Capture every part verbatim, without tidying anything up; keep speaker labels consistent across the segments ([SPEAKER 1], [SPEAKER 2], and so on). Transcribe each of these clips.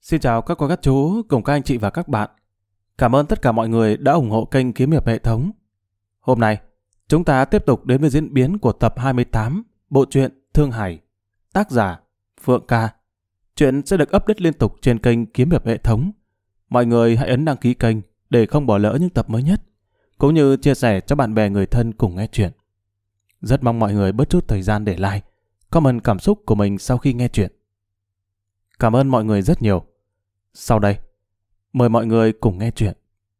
[SPEAKER 1] Xin chào các cô các chú cùng các anh chị và các bạn. Cảm ơn tất cả mọi người đã ủng hộ kênh Kiếm Hiệp Hệ Thống. Hôm nay, chúng ta tiếp tục đến với diễn biến của tập hai mươi tám bộ truyện Thương Hải, tác giả Phượng Ca. Chuyện sẽ được update liên tục trên kênh Kiếm Hiệp Hệ Thống. Mọi người hãy ấn đăng ký kênh để không bỏ lỡ những tập mới nhất, cũng như chia sẻ cho bạn bè người thân cùng nghe chuyện. Rất mong mọi người bớt chút thời gian để like, comment cảm xúc của mình sau khi nghe chuyện. Cảm ơn mọi người rất nhiều. Sau đây, mời mọi người cùng nghe chuyện.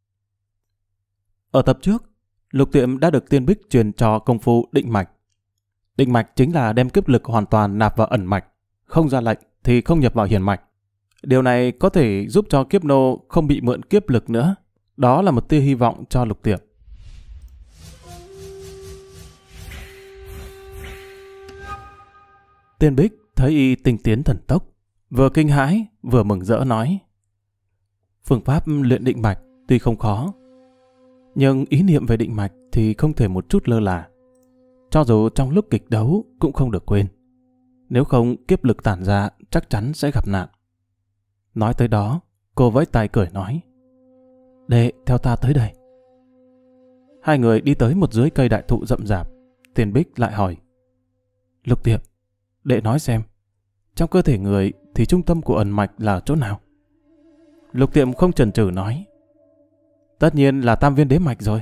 [SPEAKER 1] Ở tập trước, Lục Tiệm đã được Tiên Bích truyền cho công phu định mạch. Định mạch chính là đem kiếp lực hoàn toàn nạp vào ẩn mạch, không ra lệnh thì không nhập vào hiển mạch. Điều này có thể giúp cho kiếp nô không bị mượn kiếp lực nữa. Đó là một tia hy vọng cho Lục Tiệm. Tiên Bích thấy y tinh tiến thần tốc, vừa kinh hãi vừa mừng rỡ nói: phương pháp luyện định mạch tuy không khó, nhưng ý niệm về định mạch thì không thể một chút lơ là. Cho dù trong lúc kịch đấu cũng không được quên. Nếu không kiếp lực tản ra chắc chắn sẽ gặp nạn. Nói tới đó, cô vẫy tay cười nói: đệ theo ta tới đây. Hai người đi tới một dưới cây đại thụ rậm rạp. Tiên Bích lại hỏi: Lục Tiệm, đệ nói xem, trong cơ thể người thì trung tâm của ẩn mạch là chỗ nào? Lục Tiệm không chần chừ nói: tất nhiên là tam viên đế mạch rồi.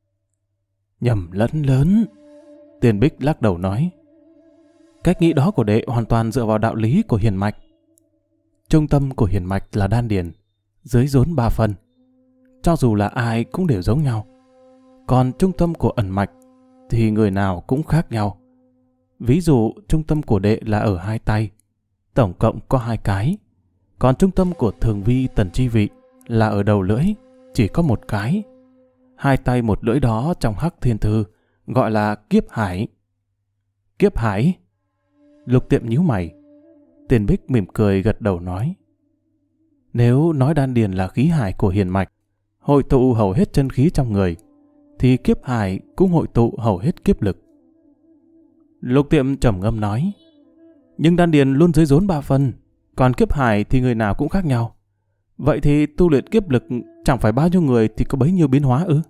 [SPEAKER 1] Nhầm lẫn lớn. Tiên Bích lắc đầu nói: cách nghĩ đó của đệ hoàn toàn dựa vào đạo lý của hiển mạch. Trung tâm của hiển mạch là đan điền, dưới rốn ba phân. Cho dù là ai cũng đều giống nhau. Còn trung tâm của ẩn mạch thì người nào cũng khác nhau. Ví dụ trung tâm của đệ là ở hai tay, tổng cộng có hai cái. Còn trung tâm của thường vi tần chi vị là ở đầu lưỡi, chỉ có một cái. Hai tay một lưỡi đó trong Hắc Thiên Thư gọi là kiếp hải. Kiếp hải? Lục Tiệm nhíu mày. Tiên Bích mỉm cười gật đầu nói: nếu nói đan điền là khí hải của hiển mạch, hội tụ hầu hết chân khí trong người, thì kiếp hải cũng hội tụ hầu hết kiếp lực. Lục Tiệm trầm ngâm nói: nhưng đan điền luôn dưới rốn ba phân, còn kiếp hải thì người nào cũng khác nhau. Vậy thì tu luyện kiếp lực chẳng phải bao nhiêu người thì có bấy nhiêu biến hóa ư?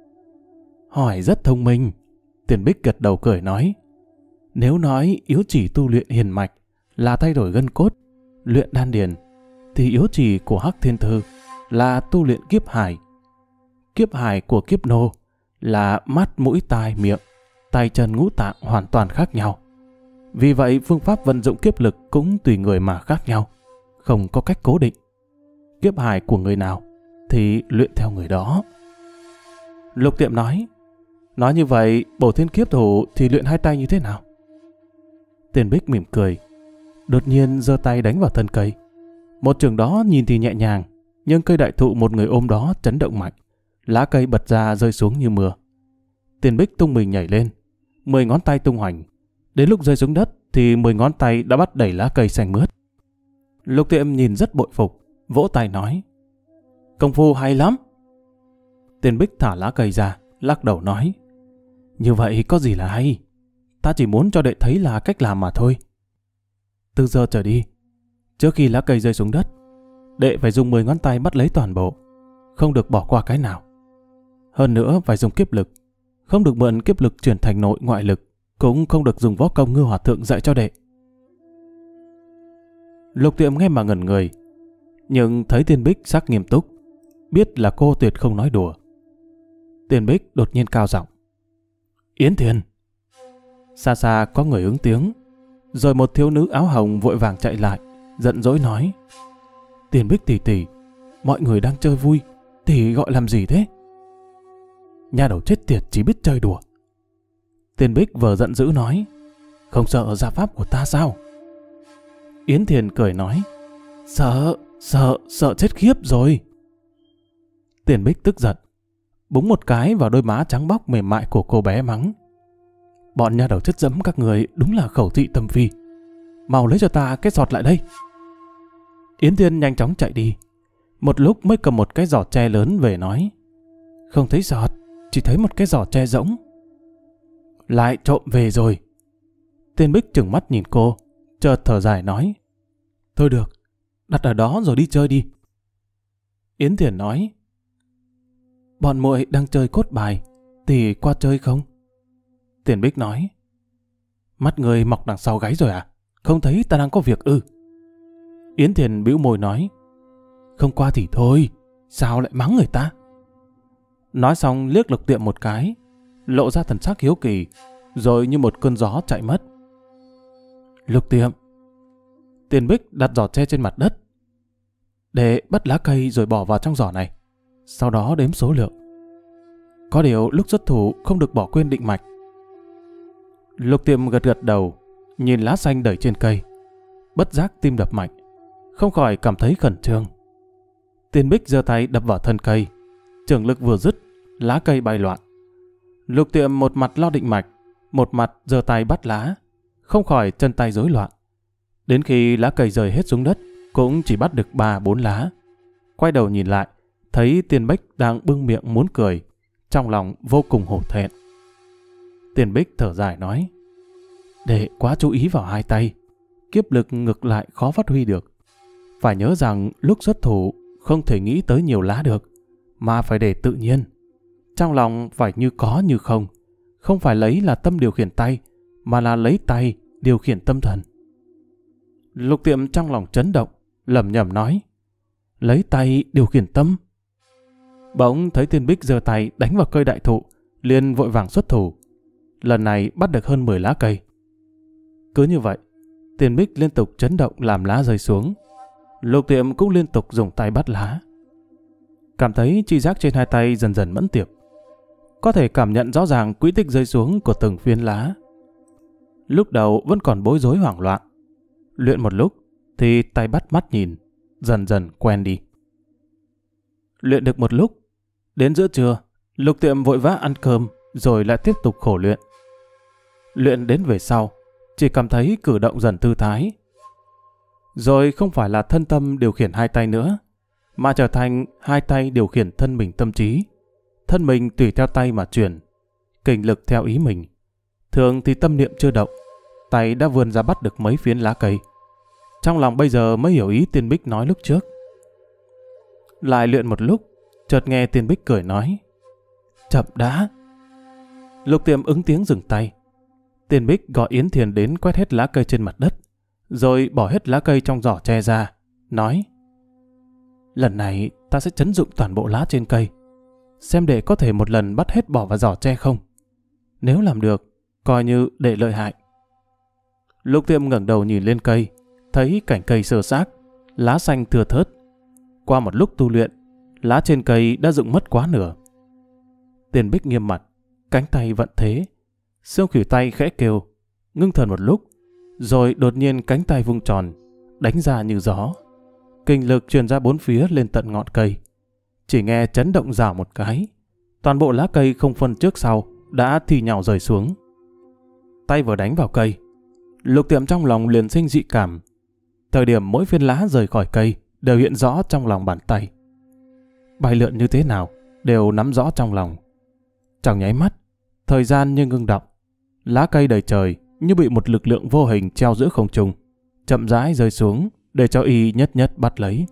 [SPEAKER 1] Hỏi rất thông minh. Tiên Bích gật đầu cười nói: nếu nói yếu chỉ tu luyện hiển mạch là thay đổi gân cốt, luyện đan điền, thì yếu chỉ của Hắc Thiên Thư là tu luyện kiếp hải. Kiếp hải của kiếp nô là mắt, mũi, tai, miệng, tay chân ngũ tạng hoàn toàn khác nhau. Vì vậy phương pháp vận dụng kiếp lực cũng tùy người mà khác nhau, không có cách cố định. Kiếp hải của người nào thì luyện theo người đó. Lục Tiệm nói: nói như vậy bổ thiên kiếp thủ thì luyện hai tay như thế nào? Tiên Bích mỉm cười, đột nhiên giơ tay đánh vào thân cây. Một trường đó nhìn thì nhẹ nhàng, nhưng cây đại thụ một người ôm đó chấn động mạnh, lá cây bật ra rơi xuống như mưa. Tiên Bích tung mình nhảy lên, mười ngón tay tung hoành. Đến lúc rơi xuống đất thì mười ngón tay đã bắt đẩy lá cây xanh mướt. Lục Tiệm nhìn rất bội phục, vỗ tay nói: công phu hay lắm. Tiên Bích thả lá cây ra, lắc đầu nói: như vậy có gì là hay, ta chỉ muốn cho đệ thấy là cách làm mà thôi. Từ giờ trở đi, trước khi lá cây rơi xuống đất, đệ phải dùng mười ngón tay bắt lấy toàn bộ, không được bỏ qua cái nào. Hơn nữa phải dùng kiếp lực, không được mượn kiếp lực chuyển thành nội ngoại lực, cũng không được dùng võ công Ngư Hòa Thượng dạy cho đệ. Lục Tiệm nghe mà ngẩn người, nhưng thấy Tiên Bích sắc nghiêm túc, biết là cô tuyệt không nói đùa. Tiên Bích đột nhiên cao giọng: Yến Thiền. Xa xa có người ứng tiếng, rồi một thiếu nữ áo hồng vội vàng chạy lại, giận dỗi nói: Tiên Bích tỷ tỷ, mọi người đang chơi vui, tỷ gọi làm gì thế? Nhà đầu chết tiệt chỉ biết chơi đùa. Tiên Bích vừa giận dữ nói: không sợ gia pháp của ta sao? Yến Thiền cười nói: Sợ, sợ, sợ chết khiếp rồi. Tiên Bích tức giận, búng một cái vào đôi má trắng bóc mềm mại của cô bé mắng: bọn nhà đầu chất dẫm các người đúng là khẩu thị tâm phi. Mau lấy cho ta cái giọt lại đây. Yến Thiền nhanh chóng chạy đi, một lúc mới cầm một cái giỏ tre lớn về nói: không thấy giọt, chỉ thấy một cái giỏ tre rỗng. Lại trộm về rồi. Tiên Bích trừng mắt nhìn cô, chợt thở dài nói: thôi được, đặt ở đó rồi đi chơi đi. Yến Thiền nói, bọn muội đang chơi cốt bài, thì qua chơi không? Tiền Bích nói, mắt người mọc đằng sau gáy rồi à? Không thấy ta đang có việc ư? Yến Thiền bĩu môi nói, không qua thì thôi, sao lại mắng người ta? Nói xong liếc Lục Tiệm một cái, lộ ra thần sắc hiếu kỳ, rồi như một cơn gió chạy mất. Lục Tiệm. Tiền Bích đặt giỏ tre trên mặt đất, để bắt lá cây rồi bỏ vào trong giỏ này, sau đó đếm số lượng. Có điều lúc xuất thủ không được bỏ quên định mạch. Lục Tiệm gật gật đầu, nhìn lá xanh đẩy trên cây, bất giác tim đập mạnh, không khỏi cảm thấy khẩn trương. Tiền Bích giơ tay đập vào thân cây, trường lực vừa dứt, lá cây bay loạn. Lục Tiệm một mặt lo định mạch, một mặt giơ tay bắt lá, không khỏi chân tay rối loạn. Đến khi lá cây rơi hết xuống đất, cũng chỉ bắt được ba bốn lá. Quay đầu nhìn lại, thấy Tiền Bích đang bưng miệng muốn cười, trong lòng vô cùng hổ thẹn. Tiền Bích thở dài nói, đệ quá chú ý vào hai tay, kiếp lực ngược lại khó phát huy được. Phải nhớ rằng lúc xuất thủ không thể nghĩ tới nhiều lá được, mà phải để tự nhiên. Trong lòng phải như có như không, không phải lấy là tâm điều khiển tay, mà là lấy tay điều khiển tâm thần. Lục Tiệm trong lòng chấn động, lẩm nhẩm nói, lấy tay điều khiển tâm. Bỗng thấy Tiền Bích giơ tay đánh vào cây đại thụ, liền vội vàng xuất thủ. Lần này bắt được hơn mười lá cây. Cứ như vậy, Tiền Bích liên tục chấn động làm lá rơi xuống. Lục Tiệm cũng liên tục dùng tay bắt lá. Cảm thấy chi giác trên hai tay dần dần mẫn tiệp, có thể cảm nhận rõ ràng quỹ tích rơi xuống của từng phiến lá. Lúc đầu vẫn còn bối rối hoảng loạn, luyện một lúc thì tay bắt mắt nhìn, dần dần quen đi. Luyện được một lúc, đến giữa trưa, Lục Tiệm vội vã ăn cơm rồi lại tiếp tục khổ luyện. Luyện đến về sau, chỉ cảm thấy cử động dần thư thái. Rồi không phải là thân tâm điều khiển hai tay nữa, mà trở thành hai tay điều khiển thân mình tâm trí. Thân mình tùy theo tay mà chuyển, kình lực theo ý mình. Thường thì tâm niệm chưa động, tay đã vươn ra bắt được mấy phiến lá cây. Trong lòng bây giờ mới hiểu ý Tiền Bích nói lúc trước. Lại luyện một lúc, chợt nghe Tiền Bích cười nói, chậm đã. Lục Tiệm ứng tiếng dừng tay. Tiền Bích gọi Yến Thiền đến quét hết lá cây trên mặt đất, rồi bỏ hết lá cây trong giỏ tre ra, nói, lần này ta sẽ trấn dụng toàn bộ lá trên cây, xem đệ có thể một lần bắt hết bỏ vào giỏ tre không. Nếu làm được, coi như đệ lợi hại. Lục Tiệm ngẩng đầu nhìn lên cây, thấy cảnh cây sơ xác, lá xanh thưa thớt. Qua một lúc tu luyện, lá trên cây đã rụng mất quá nửa. Tiền Bích nghiêm mặt, cánh tay vận thế, xương khuỷu tay khẽ kêu, ngưng thần một lúc, rồi đột nhiên cánh tay vung tròn, đánh ra như gió. Kinh lực truyền ra bốn phía lên tận ngọn cây. Chỉ nghe chấn động rào một cái, toàn bộ lá cây không phân trước sau đã thi nhau rơi xuống. Tay vừa đánh vào cây, Lục Tiệm trong lòng liền sinh dị cảm. Thời điểm mỗi phiến lá rời khỏi cây đều hiện rõ trong lòng bàn tay. Bay lượn như thế nào đều nắm rõ trong lòng. Trong nháy mắt, thời gian như ngưng đọng, lá cây đầy trời như bị một lực lượng vô hình treo giữa không trung, chậm rãi rơi xuống để cho y nhất nhất bắt lấy.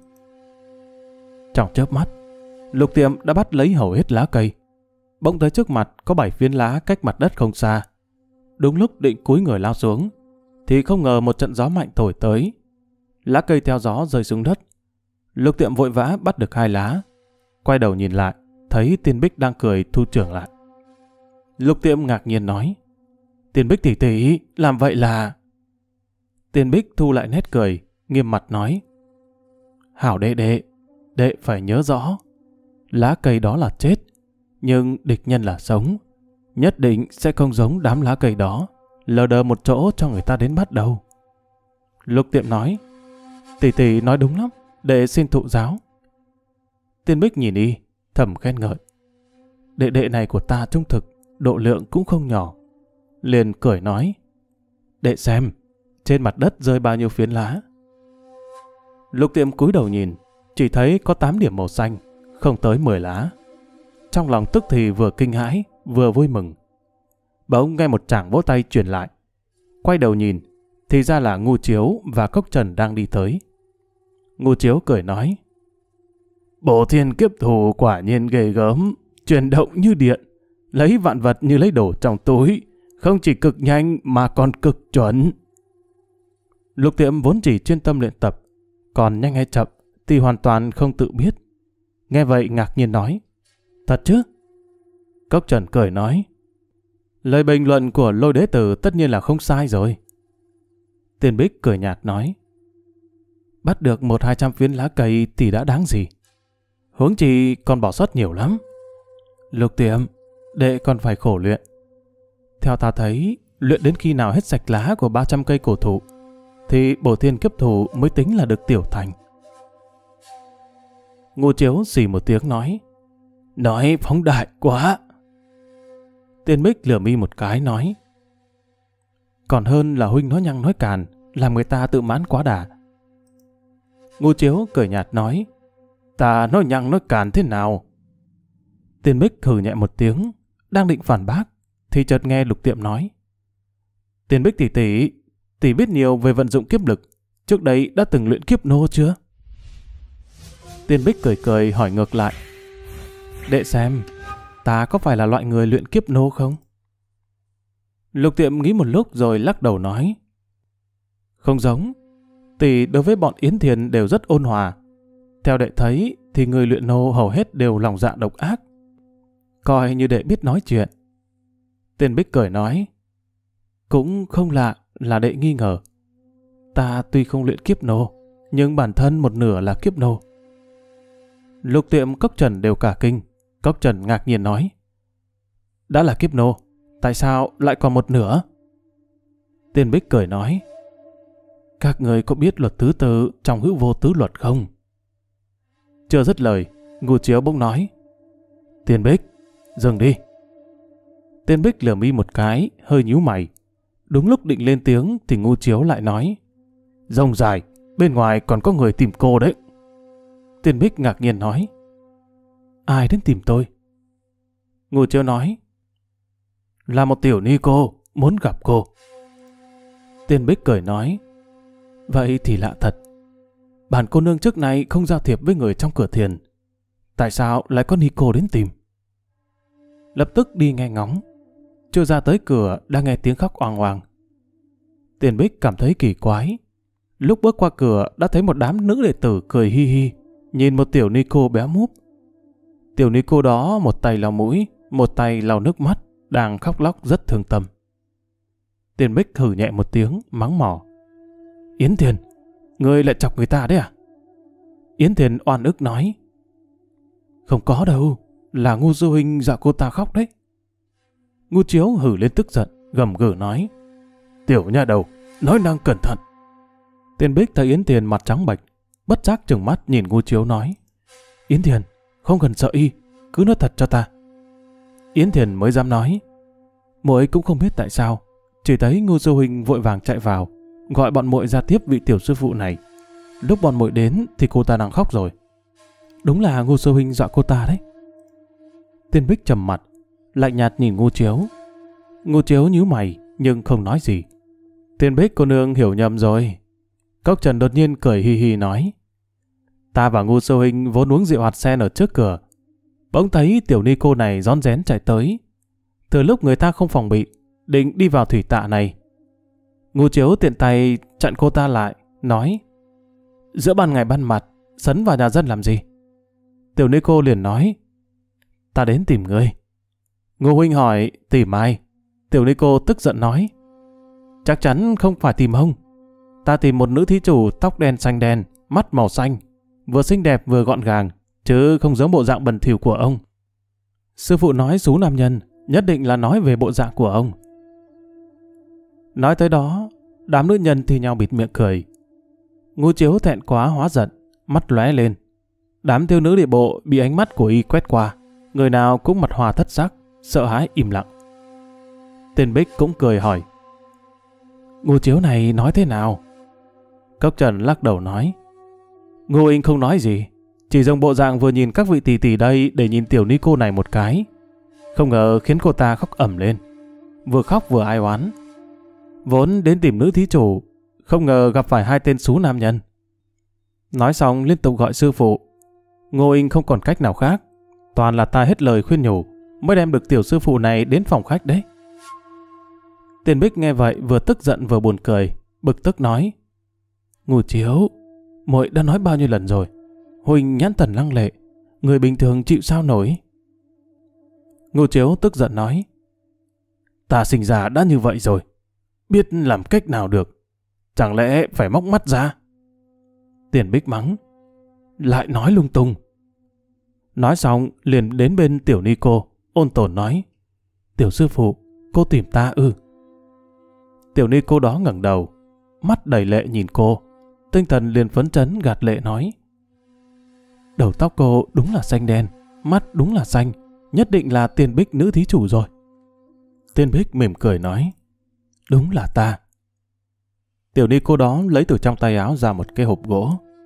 [SPEAKER 1] Trong chớp mắt, Lục Tiệm đã bắt lấy hầu hết lá cây. Bỗng tới trước mặt có bảy phiến lá cách mặt đất không xa. Đúng lúc định cúi người lao xuống, thì không ngờ một trận gió mạnh thổi tới. Lá cây theo gió rơi xuống đất. Lục Tiệm vội vã bắt được hai lá. Quay đầu nhìn lại, thấy Tiền Bích đang cười thu trưởng lại. Lục Tiệm ngạc nhiên nói, Tiền Bích tỷ tỷ, làm vậy là... Tiền Bích thu lại nét cười, nghiêm mặt nói, hảo đệ đệ, đệ phải nhớ rõ, lá cây đó là chết, nhưng địch nhân là sống. Nhất định sẽ không giống đám lá cây đó, lờ đờ một chỗ cho người ta đến bắt đầu. Lục Tiệm nói, tỷ tỷ nói đúng lắm, đệ xin thụ giáo. Tiền Bích nhìn y, thầm khen ngợi, đệ đệ này của ta trung thực, độ lượng cũng không nhỏ. Liền cười nói, đệ xem, trên mặt đất rơi bao nhiêu phiến lá. Lục Tiệm cúi đầu nhìn, chỉ thấy có tám điểm màu xanh, không tới mười lá. Trong lòng tức thì vừa kinh hãi, vừa vui mừng. Bỗng nghe một tràng vỗ tay truyền lại. Quay đầu nhìn, thì ra là Ngu Chiếu và Cốc Trần đang đi tới. Ngô Chiếu cười nói. Bổ thiên kiếp thù quả nhiên ghê gớm, chuyển động như điện, lấy vạn vật như lấy đồ trong túi, không chỉ cực nhanh mà còn cực chuẩn. Lục Tiệm vốn chỉ chuyên tâm luyện tập, còn nhanh hay chậm thì hoàn toàn không tự biết. Nghe vậy ngạc nhiên nói. Thật chứ? Cốc Trần cười nói. Lời bình luận của Lôi Đế Tử tất nhiên là không sai rồi. Tiền Bích cười nhạt nói. Bắt được một hai trăm viên lá cây thì đã đáng gì. Huống chi còn bỏ sót nhiều lắm. Lục Tiệm, đệ còn phải khổ luyện. Theo ta thấy, luyện đến khi nào hết sạch lá của ba trăm cây cổ thụ, thì bổ thiên kiếp thù mới tính là được tiểu thành. Ngô Chiếu xì một tiếng nói. Nói phóng đại quá. Tiên Bích lườm mi một cái nói. Còn hơn là huynh nói nhăng nói càn, làm người ta tự mãn quá đà. Ngô Chiếu cười nhạt nói. Ta nói nhăng nói càn thế nào? Tiên Bích hừ nhẹ một tiếng, đang định phản bác, thì chợt nghe Lục Tiệm nói. Tiên Bích tỷ tỷ, tỷ biết nhiều về vận dụng kiếp lực, trước đây đã từng luyện kiếp nô chưa? Tiên Bích cười cười hỏi ngược lại. Đệ xem, ta có phải là loại người luyện kiếp nô không? Lục Tiệm nghĩ một lúc rồi lắc đầu nói. Không giống, tỷ đối với bọn Yến Thiền đều rất ôn hòa. Theo đệ thấy thì người luyện nô hầu hết đều lòng dạ độc ác. Coi như đệ biết nói chuyện. Tiên Bích cười nói. Cũng không lạ là đệ nghi ngờ. Ta tuy không luyện kiếp nô, nhưng bản thân một nửa là kiếp nô. Lục Tiệm, Cốc Trần đều cả kinh. Cốc Trần ngạc nhiên nói. Đã là kiếp nô, tại sao lại còn một nửa? Tiên Bích cười nói. Các người có biết luật thứ tư trong hữu vô tứ luật không? Chưa dứt lời, Ngô Chiếu bỗng nói. Tiên Bích, dừng đi. Tiên Bích lườm mi một cái, hơi nhíu mày. Đúng lúc định lên tiếng thì Ngô Chiếu lại nói. Rông dài, bên ngoài còn có người tìm cô đấy. Tiên Bích ngạc nhiên nói. Ai đến tìm tôi? Ngô Chiếu nói. Là một tiểu ni cô, muốn gặp cô. Tiên Bích cười nói. Vậy thì lạ thật. Bản cô nương trước này không giao thiệp với người trong cửa thiền. Tại sao lại có ni cô đến tìm? Lập tức đi nghe ngóng. Chưa ra tới cửa đã nghe tiếng khóc oang oang. Tiên Bích cảm thấy kỳ quái. Lúc bước qua cửa đã thấy một đám nữ đệ tử cười hi hi, nhìn một tiểu ni cô béo múp. Tiểu ni cô đó một tay lau mũi, một tay lau nước mắt, đang khóc lóc rất thương tâm. Tiên Bích hử nhẹ một tiếng, mắng mỏ. Yến Thiền, ngươi lại chọc người ta đấy à? Yến Thiền oan ức nói. Không có đâu, là Ngô sư huynh dọa cô ta khóc đấy. Ngô Chiếu hử lên tức giận, gầm gừ nói. Tiểu nha đầu, nói năng cẩn thận. Tiên Bích thấy Yến Thiền mặt trắng bệch, bất giác trừng mắt nhìn Ngô Chiếu nói. Yến Thiền, không cần sợ y, cứ nói thật cho ta. Yến Thiền mới dám nói. Muội cũng không biết tại sao, chỉ thấy Ngô sư huynh vội vàng chạy vào, gọi bọn muội ra tiếp vị tiểu sư phụ này. Lúc bọn muội đến thì cô ta đang khóc rồi. Đúng là Ngô sư huynh dọa cô ta đấy. Tiên Bích trầm mặt, lạnh nhạt nhìn Ngô Chiếu. Ngô Chiếu nhíu mày nhưng không nói gì. Tiên Bích cô nương hiểu nhầm rồi. Cốc Trần đột nhiên cười hi hi nói. Ta và Ngô sư huynh vốn uống rượu hạt sen ở trước cửa, bỗng thấy tiểu ni cô này rón rén chạy tới. Từ lúc người ta không phòng bị, định đi vào thủy tạ này, Ngô Chiếu tiện tay chặn cô ta lại, nói. Giữa ban ngày ban mặt, sấn vào nhà dân làm gì? Tiểu ni cô liền nói. Ta đến tìm ngươi. Ngô huynh hỏi tìm ai? Tiểu ni cô tức giận nói. Chắc chắn không phải tìm ông. Ta tìm một nữ thí chủ tóc đen xanh đen, mắt màu xanh, vừa xinh đẹp vừa gọn gàng, chứ không giống bộ dạng bẩn thỉu của ông. Sư phụ nói xú nam nhân, nhất định là nói về bộ dạng của ông. Nói tới đó, đám nữ nhân thì nhau bịt miệng cười. Ngô Chiếu thẹn quá hóa giận, mắt lóe lên. Đám thiếu nữ địa bộ bị ánh mắt của y quét qua, người nào cũng mặt hòa thất sắc, sợ hãi im lặng. Tiên Bích cũng cười hỏi. Ngô Chiếu này nói thế nào? Cốc Trần lắc đầu nói. Ngô huynh không nói gì, chỉ dùng bộ dạng vừa nhìn các vị tỷ tỷ đây để nhìn tiểu ni cô này một cái. Không ngờ khiến cô ta khóc ẩm lên, vừa khóc vừa ai oán. Vốn đến tìm nữ thí chủ, không ngờ gặp phải hai tên xú nam nhân. Nói xong liên tục gọi sư phụ. Ngô Inh không còn cách nào khác. Toàn là ta hết lời khuyên nhủ mới đem được tiểu sư phụ này đến phòng khách đấy. Tiền Bích nghe vậy vừa tức giận vừa buồn cười, bực tức nói: Ngô Chiếu, muội đã nói bao nhiêu lần rồi, huynh nhãn thần lăng lệ, người bình thường chịu sao nổi. Ngô Chiếu tức giận nói: Ta sinh ra đã như vậy rồi, biết làm cách nào được, chẳng lẽ phải móc mắt ra? Tiền Bích mắng: Lại nói lung tung. Nói xong liền đến bên tiểu ni cô, ôn tồn nói: Tiểu sư phụ, cô tìm ta ư? Tiểu ni cô đó ngẩng đầu, mắt đầy lệ nhìn cô, tinh thần liền phấn chấn gạt lệ nói: Đầu tóc cô đúng là xanh đen, mắt đúng là xanh, nhất định là Tiền Bích nữ thí chủ rồi. Tiền Bích mỉm cười nói: Đúng là ta. Tiểu ni cô đó lấy từ trong tay áo ra một cái hộp gỗ.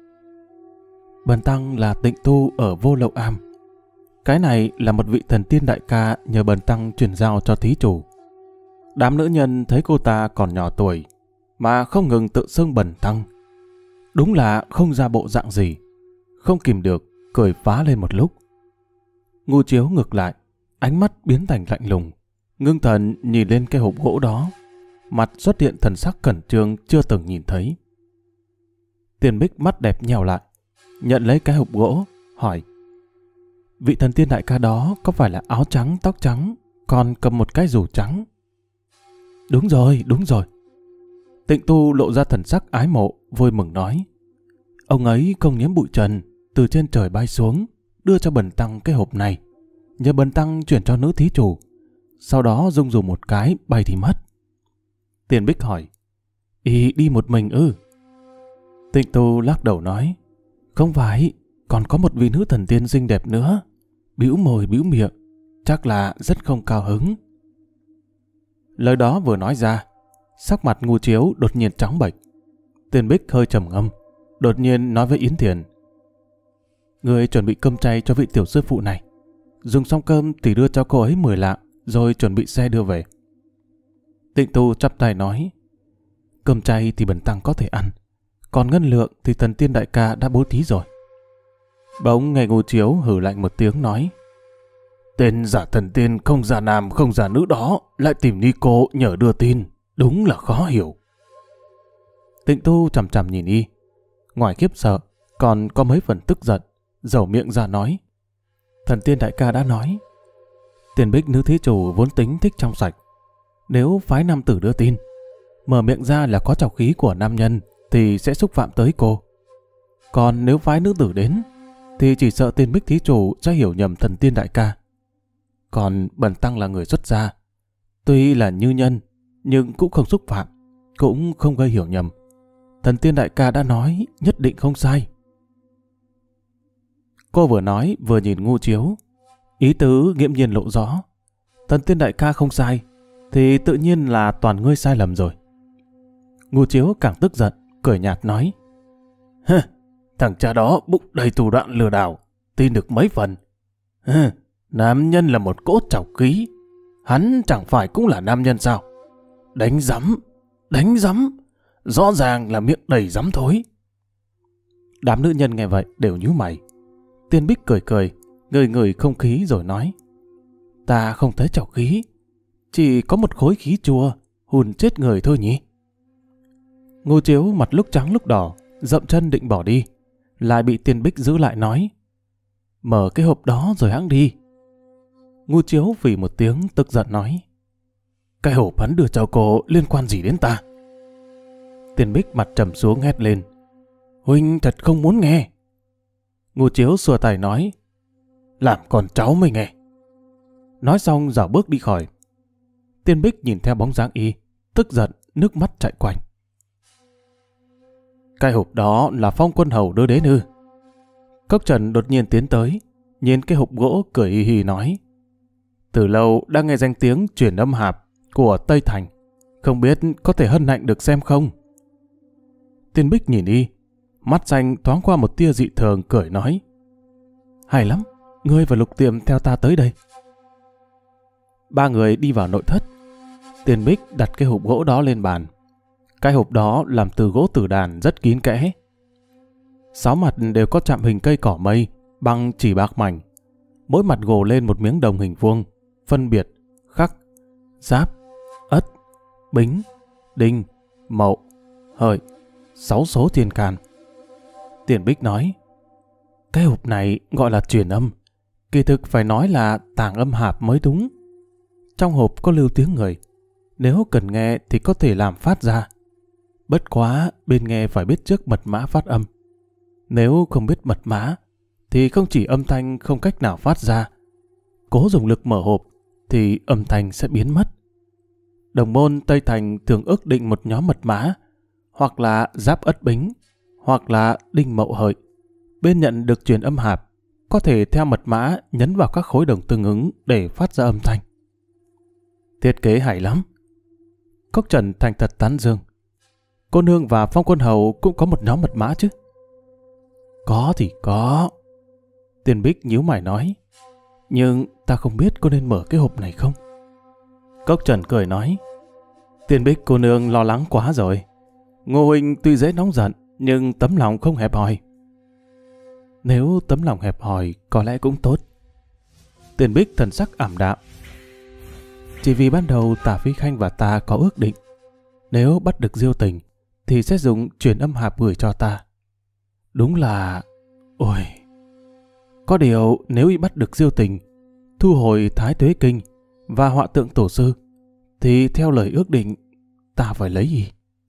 [SPEAKER 1] Bần tăng là Tịnh Tu ở Vô Lậu Am. Cái này là một vị thần tiên đại ca nhờ bần tăng chuyển giao cho thí chủ. Đám nữ nhân thấy cô ta còn nhỏ tuổi mà không ngừng tự xưng bần tăng, đúng là không ra bộ dạng gì, không kìm được cười phá lên một lúc. Ngô Chiếu ngược lại, ánh mắt biến thành lạnh lùng, ngưng thần nhìn lên cái hộp gỗ đó, mặt xuất hiện thần sắc khẩn trương chưa từng nhìn thấy. Tiền Bích mắt đẹp nhèo lại, nhận lấy cái hộp gỗ, hỏi: Vị thần tiên đại ca đó có phải là áo trắng tóc trắng, còn cầm một cái dù trắng? Đúng rồi, đúng rồi. Tịnh Tu lộ ra thần sắc ái mộ, vui mừng nói: Ông ấy không nhiễm bụi trần, từ trên trời bay xuống, đưa cho bần tăng cái hộp này, nhờ bần tăng chuyển cho nữ thí chủ, sau đó rung rung một cái bay thì mất. Tiền Bích hỏi: Y đi một mình ư? Tịnh Tu lắc đầu nói: Không phải, còn có một vị nữ thần tiên xinh đẹp nữa. Bĩu môi bĩu miệng, chắc là rất không cao hứng. Lời đó vừa nói ra, sắc mặt Ngô Chiếu đột nhiên trắng bệch. Tiền Bích hơi trầm ngâm, đột nhiên nói với Yến Thiền: Người chuẩn bị cơm chay cho vị tiểu sư phụ này, dùng xong cơm thì đưa cho cô ấy mười lạng, rồi chuẩn bị xe đưa về. Tịnh Tu chắp tay nói: Cơm chay thì bần tăng có thể ăn, còn ngân lượng thì thần tiên đại ca đã bố thí rồi. Bỗng nghe Ngô Chiếu hử lạnh một tiếng nói: Tên giả thần tiên không giả nam không giả nữ đó lại tìm ni cô nhờ đưa tin, đúng là khó hiểu. Tịnh Tu chằm chằm nhìn y, ngoài khiếp sợ còn có mấy phần tức giận, dẩu miệng ra nói: Thần tiên đại ca đã nói, Tiền Bích nữ thí chủ vốn tính thích trong sạch, nếu phái nam tử đưa tin, mở miệng ra là có trào khí của nam nhân thì sẽ xúc phạm tới cô. Còn nếu phái nữ tử đến thì chỉ sợ Tiền Bích thí chủ sẽ hiểu nhầm thần tiên đại ca. Còn bần tăng là người xuất gia, tuy là như nhân nhưng cũng không xúc phạm, cũng không gây hiểu nhầm. Thần tiên đại ca đã nói nhất định không sai. Cô vừa nói vừa nhìn Ngô Chiếu, ý tứ nghiễm nhiên lộ rõ. Thần tiên đại ca không sai thì tự nhiên là toàn ngươi sai lầm rồi. Ngô Chiếu càng tức giận, cười nhạt nói: Hừ, thằng cha đó bụng đầy thủ đoạn lừa đảo, tin được mấy phần. Hừ, nam nhân là một cỗ trọc khí, hắn chẳng phải cũng là nam nhân sao? Đánh rắm, đánh rắm, rõ ràng là miệng đầy rắm thối. Đám nữ nhân nghe vậy đều nhíu mày. Tiên Bích cười cười, ngửi ngửi không khí rồi nói: Ta không thấy trọc khí, chỉ có một khối khí chua, hùn chết người thôi nhỉ. Ngô Chiếu mặt lúc trắng lúc đỏ, dậm chân định bỏ đi, lại bị Tiên Bích giữ lại nói: Mở cái hộp đó rồi hãng đi. Ngô Chiếu vì một tiếng tức giận nói: Cái hộp hắn đưa cho cô liên quan gì đến ta? Tiên Bích mặt trầm xuống hét lên: Huynh thật không muốn nghe. Ngô Chiếu xua tay nói: Làm con cháu mới nghe. Nói xong dạo bước đi khỏi. Tiên Bích nhìn theo bóng dáng y, tức giận nước mắt chạy quanh. Cái hộp đó là Phong Quân Hầu đưa đến ư? Cốc Trần đột nhiên tiến tới, nhìn cái hộp gỗ cười hì hì nói: Từ lâu đã nghe danh tiếng truyền âm hạp của Tây Thành, không biết có thể hân hạnh được xem không? Tiên Bích nhìn y, mắt xanh thoáng qua một tia dị thường, cười nói: Hay lắm, ngươi và Lục Tiệm theo ta tới đây. Ba người đi vào nội thất. Tiên Bích đặt cái hộp gỗ đó lên bàn. Cái hộp đó làm từ gỗ tử đàn rất kín kẽ. Sáu mặt đều có chạm hình cây cỏ mây bằng chỉ bạc mảnh. Mỗi mặt gồ lên một miếng đồng hình vuông, phân biệt Khắc, Giáp, Ất, Bính, Đinh, Mậu, Hợi, sáu số thiên can. Tiền Bích nói, cái hộp này gọi là truyền âm, kỳ thực phải nói là tàng âm hạp mới đúng. Trong hộp có lưu tiếng người, nếu cần nghe thì có thể làm phát ra. Bất quá bên nghe phải biết trước mật mã phát âm. Nếu không biết mật mã thì không chỉ âm thanh không cách nào phát ra, cố dùng lực mở hộp thì âm thanh sẽ biến mất. Đồng môn Tây Thành thường ước định một nhóm mật mã, hoặc là Giáp Ất Bính, hoặc là Đinh Mậu Hợi. Bên nhận được truyền âm hạp, có thể theo mật mã nhấn vào các khối đồng tương ứng để phát ra âm thanh. Thiết kế hay lắm. Cốc Trần thành thật tán dương. Cô nương và Phong Quân Hầu cũng có một nhóm mật mã chứ? Có thì có. Tiền Bích nhíu mày nói, nhưng ta không biết có nên mở cái hộp này không? Cốc Trần cười nói, Tiền Bích cô nương lo lắng quá rồi. Ngô huynh tuy dễ nóng giận, nhưng tấm lòng không hẹp hòi. Nếu tấm lòng hẹp hòi có lẽ cũng tốt. Tiền Bích thần sắc ảm đạm. Chỉ vì ban đầu Tả Phi Khanh và ta có ước định, nếu bắt được Diêu Tình thì sẽ dùng truyền âm hạp gửi cho ta. Đúng là... Ôi... Có điều nếu y bắt được Diêu Tình, thu hồi Thái Tuế Kinh và Họa Tượng Tổ Sư, thì theo lời ước định, ta phải lấy y.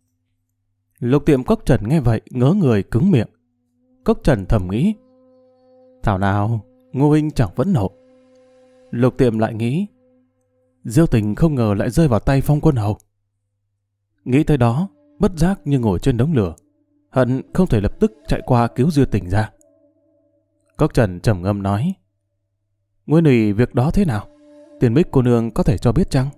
[SPEAKER 1] Lục Tiệm Cốc Trần nghe vậy ngớ người cứng miệng. Cốc Trần thầm nghĩ, thảo nào Ngô huynh chẳng vẫn nộ. Lục Tiệm lại nghĩ, Diêu Tình không ngờ lại rơi vào tay Phong Quân Hầu. Nghĩ tới đó, bất giác như ngồi trên đống lửa, hận không thể lập tức chạy qua cứu Diêu Tình ra. Cốc Trần trầm ngâm nói, nguyên ủy việc đó thế nào? Tiền Bích cô nương có thể cho biết chăng?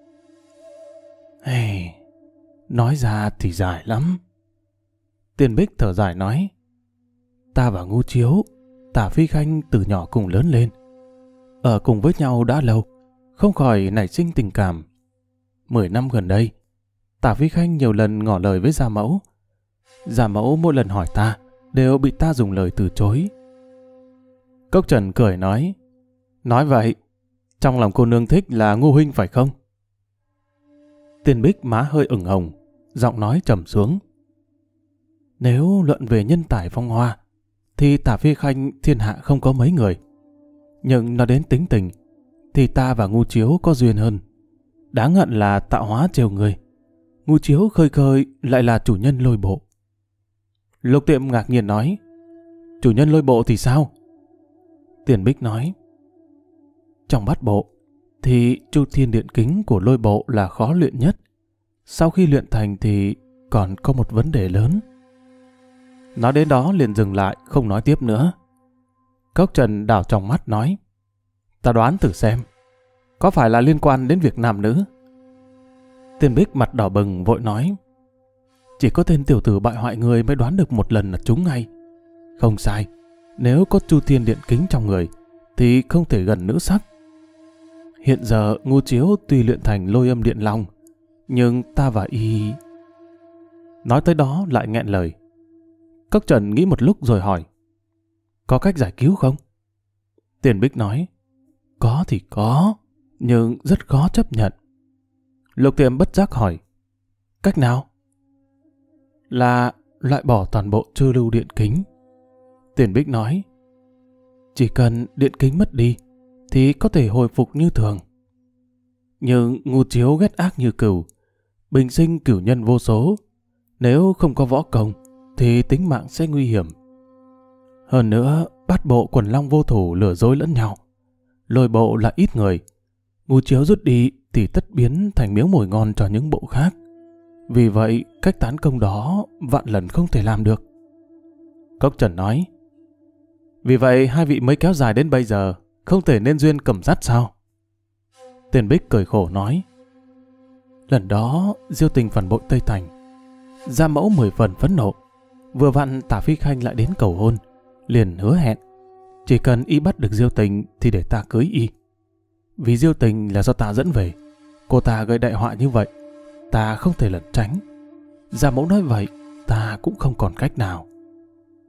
[SPEAKER 1] Hey, nói ra thì dài lắm. Tiền Bích thở dài nói, ta và Ngô Chiếu, Tả Phi Khanh từ nhỏ cùng lớn lên, ở cùng với nhau đã lâu, không khỏi nảy sinh tình cảm. Mười năm gần đây, Tả Phi Khanh nhiều lần ngỏ lời với Gia Mẫu. Gia Mẫu mỗi lần hỏi ta, đều bị ta dùng lời từ chối. Cốc Trần cười nói, nói vậy, trong lòng cô nương thích là Ngô huynh phải không? Tiền Bích má hơi ửng hồng, giọng nói trầm xuống. Nếu luận về nhân tài phong hoa, thì Tả Phi Khanh thiên hạ không có mấy người. Nhưng nói đến tính tình, thì ta và Ngô Chiếu có duyên hơn. Đáng hận là tạo hóa trêu người. Ngô Chiếu khơi khơi lại là chủ nhân Lôi Bộ. Lục Tiệm ngạc nhiên nói, chủ nhân Lôi Bộ thì sao? Tiền Bích nói, trong bát bộ thì Chu Thiên Điện Kính của Lôi Bộ là khó luyện nhất. Sau khi luyện thành thì còn có một vấn đề lớn. Nói đến đó liền dừng lại, không nói tiếp nữa. Cốc Trần đảo trong mắt nói, ta đoán thử xem, có phải là liên quan đến việc nam nữ? Tiền Bích mặt đỏ bừng vội nói, chỉ có tên tiểu tử bại hoại người mới đoán được một lần là trúng ngay. Không sai, nếu có Chu Thiên Điện Kính trong người thì không thể gần nữ sắc. Hiện giờ Ngô Chiếu tuy luyện thành Lôi Âm Điện Long, nhưng ta và y... Nói tới đó lại nghẹn lời. Cốc Trần nghĩ một lúc rồi hỏi, có cách giải cứu không? Tiền Bích nói, có thì có, nhưng rất khó chấp nhận. Lục Tiệm bất giác hỏi, cách nào? Là loại bỏ toàn bộ chư lưu điện kính. Tiền Bích nói, chỉ cần điện kính mất đi thì có thể hồi phục như thường. Nhưng Ngô Chiếu ghét ác như cừu, bình sinh cửu nhân vô số. Nếu không có võ công thì tính mạng sẽ nguy hiểm. Hơn nữa, bát bộ quần long vô thủ lừa dối lẫn nhau. Lôi bộ là ít người. Ngô Chiếu rút đi thì tất biến thành miếng mồi ngon cho những bộ khác. Vì vậy, cách tán công đó vạn lần không thể làm được. Cốc Trần nói, vì vậy hai vị mới kéo dài đến bây giờ, không thể nên duyên cầm dắt sao? Tiền Bích cười khổ nói, lần đó Diêu Tình phản bội Tây Thành, Gia Mẫu mười phần phẫn nộ, vừa vặn Tả Phi Khanh lại đến cầu hôn, liền hứa hẹn, chỉ cần y bắt được Diêu Tình thì để ta cưới y. Vì Diêu Tình là do ta dẫn về, cô ta gây đại họa như vậy, ta không thể lẩn tránh. Gia Mẫu nói vậy, ta cũng không còn cách nào.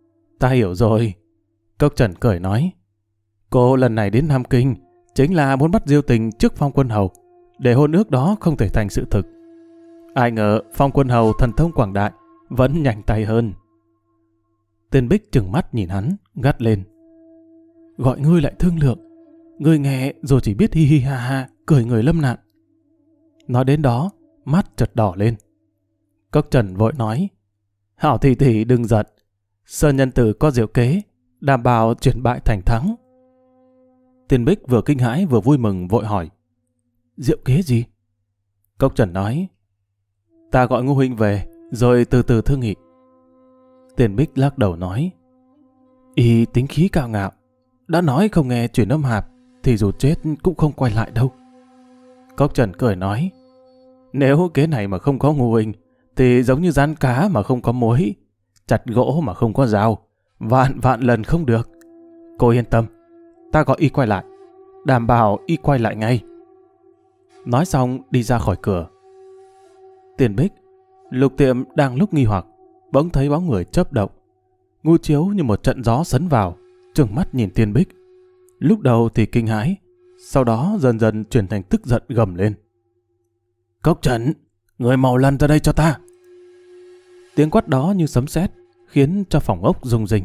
[SPEAKER 1] Ta hiểu rồi. Cốc Trần cười nói. Cô lần này đến Nam Kinh chính là muốn bắt Diêu Tình trước Phong Quân Hầu, để hôn ước đó không thể thành sự thực. Ai ngờ Phong Quân Hầu thần thông quảng đại, vẫn nhanh tay hơn. Tên Bích trừng mắt nhìn hắn, gắt lên. Gọi ngươi lại thương lượng, ngươi nghe rồi chỉ biết hi hi ha ha, cười người lâm nạn. Nói đến đó, mắt chợt đỏ lên. Cốc Trần vội nói. Hảo tỷ tỷ đừng giận. Sơn nhân tử có diệu kế, đảm bảo chuyển bại thành thắng. Tên Bích vừa kinh hãi vừa vui mừng vội hỏi. Diệu kế gì? Cốc Trần nói. Ta gọi Ngô huynh về, rồi từ từ thương nghị. Tên Bích lắc đầu nói. Y tính khí cao ngạo, đã nói không nghe chuyển âm hạp, thì dù chết cũng không quay lại đâu. Cốc Trần cười nói. Nếu kế này mà không có Ngô huynh, thì giống như rán cá mà không có mối, chặt gỗ mà không có dao, vạn vạn lần không được. Cô yên tâm, ta gọi y quay lại, đảm bảo y quay lại ngay. Nói xong đi ra khỏi cửa. Tiền Bích, Lục Tiệm đang lúc nghi hoặc, bỗng thấy bóng người chớp động. Ngu Chiếu như một trận gió sấn vào, trừng mắt nhìn Tiền Bích. Lúc đầu thì kinh hãi, sau đó dần dần chuyển thành tức giận gầm lên. Cốc Trần, người mau lăn ra đây cho ta. Tiếng quát đó như sấm sét, khiến cho phòng ốc rung rinh.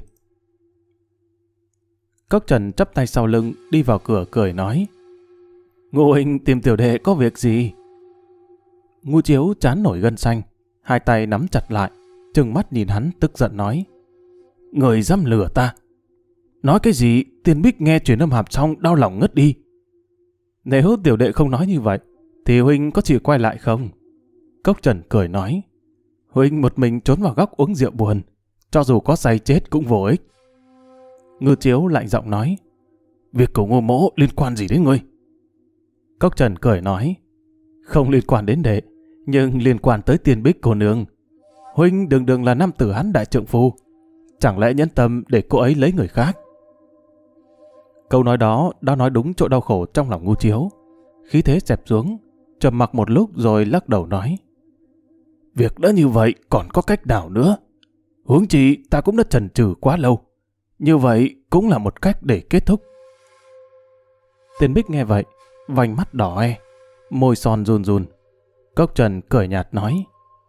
[SPEAKER 1] Cốc Trần chắp tay sau lưng đi vào cửa cười nói. Ngô huynh tìm tiểu đệ có việc gì? Ngu Chiếu trán nổi gân xanh, hai tay nắm chặt lại, trừng mắt nhìn hắn tức giận nói. Người dám lừa ta? Nói cái gì? Tiền Bích nghe chuyển âm hạp xong đau lòng ngất đi. Nếu tiểu đệ không nói như vậy, thì huynh có chịu quay lại không? Cốc Trần cười nói. Huynh một mình trốn vào góc uống rượu buồn, cho dù có say chết cũng vô ích. Ngư Chiếu lạnh giọng nói. Việc của Ngô mỗ liên quan gì đến ngươi? Cốc Trần cười nói. Không liên quan đến đệ, nhưng liên quan tới Tiền Bích cô nương. Huynh đường đường là nam tử Hán đại trượng phu, chẳng lẽ nhẫn tâm để cô ấy lấy người khác? Câu nói đó đã nói đúng chỗ đau khổ trong lòng Ngu Chiếu. Khí thế xẹp xuống, trầm mặc một lúc rồi lắc đầu nói. Việc đã như vậy còn có cách nào nữa? Huống chi ta cũng đã chần chừ quá lâu. Như vậy cũng là một cách để kết thúc. Tiền Bích nghe vậy, vành mắt đỏ hoe, môi son run run. Cốc Trần cười nhạt nói.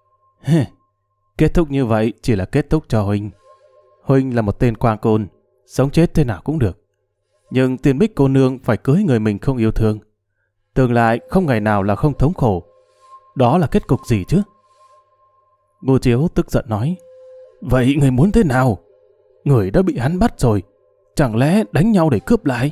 [SPEAKER 1] Kết thúc như vậy chỉ là kết thúc cho huynh. Huynh là một tên quang côn, sống chết thế nào cũng được. Nhưng Tiền Bích cô nương phải cưới người mình không yêu thương. Tương lai không ngày nào là không thống khổ. Đó là kết cục gì chứ? Ngô Chiếu tức giận nói. Vậy người muốn thế nào? Người đã bị hắn bắt rồi, chẳng lẽ đánh nhau để cướp lại?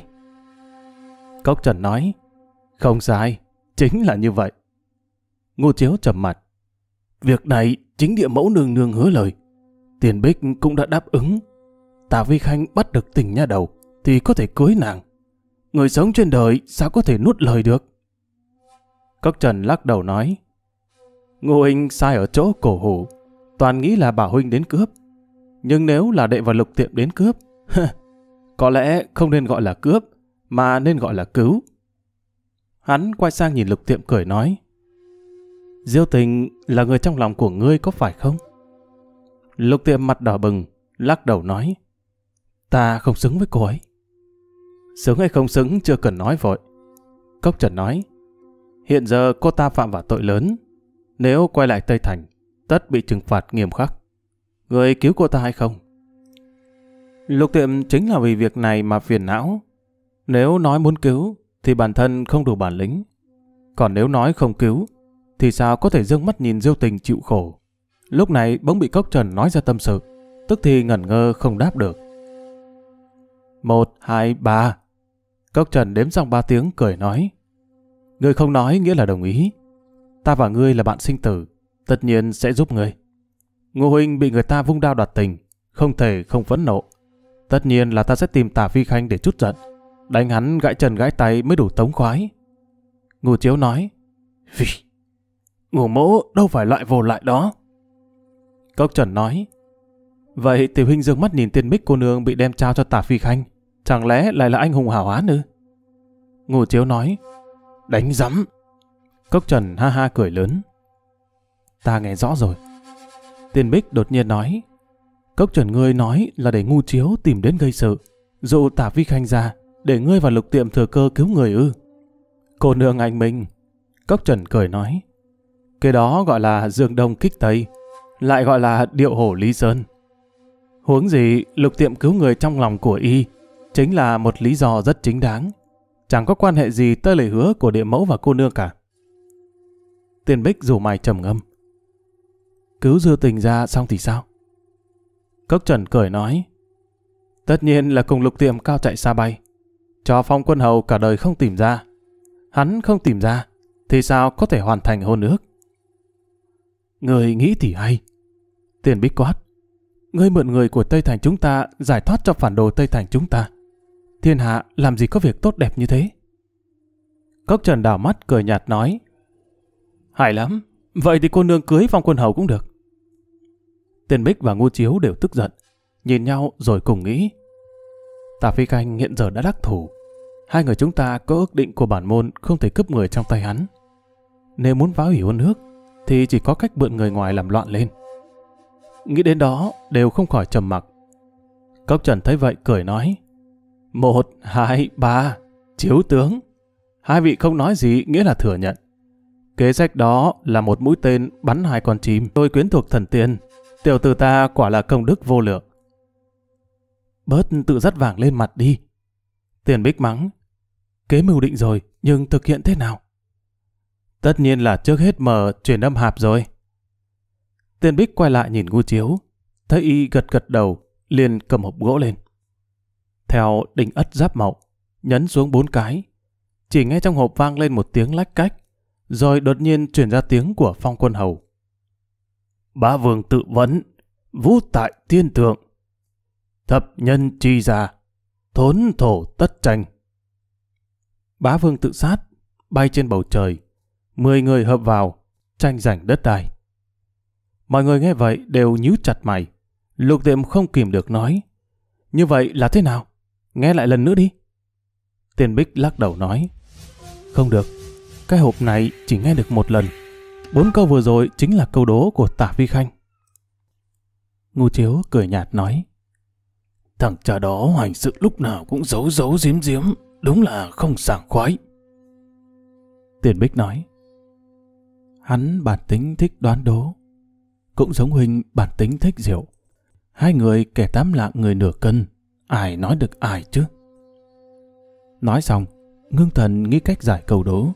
[SPEAKER 1] Cốc Trần nói. Không sai, chính là như vậy. Ngô Chiếu trầm mặt. Việc này chính địa mẫu nương nương hứa lời, Tiền Bích cũng đã đáp ứng. Tả Vi Khanh bắt được tình nha đầu thì có thể cưới nàng. Người sống trên đời sao có thể nuốt lời được? Cốc Trần lắc đầu nói. Ngô huynh sai ở chỗ cổ hủ, toàn nghĩ là bảo huynh đến cướp. Nhưng nếu là đệ và Lục Tiệm đến cướp, có lẽ không nên gọi là cướp, mà nên gọi là cứu. Hắn quay sang nhìn Lục Tiệm cười nói. Diêu Tình là người trong lòng của ngươi có phải không? Lục Tiệm mặt đỏ bừng, lắc đầu nói. Ta không xứng với cô ấy. Xứng hay không xứng chưa cần nói vội. Cốc Trần nói. Hiện giờ cô ta phạm vào tội lớn, nếu quay lại Tây Thành, tất bị trừng phạt nghiêm khắc. Người cứu cô ta hay không? Lục Tiệm chính là vì việc này mà phiền não. Nếu nói muốn cứu, thì bản thân không đủ bản lĩnh. Còn nếu nói không cứu, thì sao có thể dương mắt nhìn Diêu Tình chịu khổ. Lúc này bỗng bị Cốc Trần nói ra tâm sự, tức thì ngẩn ngơ không đáp được. Một, hai, ba. Cốc Trần đếm xong ba tiếng cười nói. Ngươi không nói nghĩa là đồng ý. Ta và ngươi là bạn sinh tử, tất nhiên sẽ giúp ngươi. Ngô huynh bị người ta vung đao đoạt tình, không thể không phẫn nộ. Tất nhiên là ta sẽ tìm Tả Vi Khanh để trút giận, đánh hắn gãy chân gãy tay mới đủ tống khoái. Ngô Chiếu nói. Vì Ngô mỗ đâu phải loại vô lại đó. Cốc Trần nói. Vậy tiểu huynh dương mắt nhìn Tiền Bích cô nương bị đem trao cho Tả Vi Khanh, chẳng lẽ lại là anh hùng hảo hán ư? Ngô Chiếu nói. Đánh rắm. Cốc Trần ha ha cười lớn. Ta nghe rõ rồi. Tiền Bích đột nhiên nói. Cốc Trần ngươi nói là để Ngu Chiếu tìm đến gây sự, dụ Tả Vi Khanh ra, để ngươi vào Lục Tiệm thừa cơ cứu người ư? Cô nương anh Minh. Cốc Trần cười nói. Cái đó gọi là dương đông kích tây, lại gọi là điệu hổ Lý Sơn. Huống gì Lục Tiệm cứu người trong lòng của y chính là một lý do rất chính đáng, chẳng có quan hệ gì tới lời hứa của địa mẫu và cô nương cả. Tiền Bích rủ mày trầm ngâm. Cứu Dư Tình ra xong thì sao? Cốc Trần cười nói. Tất nhiên là cùng Lục Tiệm cao chạy xa bay, cho Phong Quân Hầu cả đời không tìm ra. Hắn không tìm ra thì sao có thể hoàn thành hôn ước? Người nghĩ thì hay. Tiền Bích quát. Ngươi mượn người của Tây Thành chúng ta giải thoát cho phản đồ Tây Thành chúng ta. Thiên hạ làm gì có việc tốt đẹp như thế? Cốc Trần đảo mắt cười nhạt nói. Hay lắm, vậy thì cô nương cưới Phong Quân Hầu cũng được. Tiền Bích và Ngu Chiếu đều tức giận, nhìn nhau rồi cùng nghĩ. Tả Phi Khanh hiện giờ đã đắc thủ, hai người chúng ta có ước định của bản môn không thể cướp người trong tay hắn. Nếu muốn phá hủy hôn ước thì chỉ có cách mượn người ngoài làm loạn lên. Nghĩ đến đó đều không khỏi trầm mặc. Cốc Trần thấy vậy cười nói. Một, hai, ba, Chiếu tướng. Hai vị không nói gì nghĩa là thừa nhận. Kế sách đó là một mũi tên bắn hai con chim. Tôi quyến thuộc thần tiên, tiểu tử ta quả là công đức vô lượng. Bớt tự dắt vàng lên mặt đi. Tiền Bích mắng. Kế mưu định rồi, nhưng thực hiện thế nào? Tất nhiên là trước hết mở truyền âm hạp rồi. Tiền Bích quay lại nhìn Ngu Chiếu, thấy y gật gật đầu, liền cầm hộp gỗ lên. Theo định ất giáp mậu, nhấn xuống bốn cái, chỉ nghe trong hộp vang lên một tiếng lách cách, rồi đột nhiên truyền ra tiếng của Phong Quân Hầu. Bá vương tự vấn, vũ tại thiên thượng, thập nhân chi ra, thốn thổ tất tranh. Bá vương tự sát, bay trên bầu trời, mười người hợp vào, tranh giành đất đai. Mọi người nghe vậy đều nhíu chặt mày. Lục Tiệm không kìm được nói. Như vậy là thế nào? Nghe lại lần nữa đi. Tiền Bích lắc đầu nói. Không được, cái hộp này chỉ nghe được một lần. Bốn câu vừa rồi chính là câu đố của Tả Vi Khanh. Ngu Chiếu cười nhạt nói. Thằng cha đó hành sự lúc nào cũng giấu giấu giếm giếm, đúng là không sảng khoái. Tiền Bích nói. Hắn bản tính thích đoán đố, cũng giống huynh bản tính thích rượu. Hai người kẻ tám lạng người nửa cân, ai nói được ai chứ? Nói xong, ngưng thần nghĩ cách giải câu đố.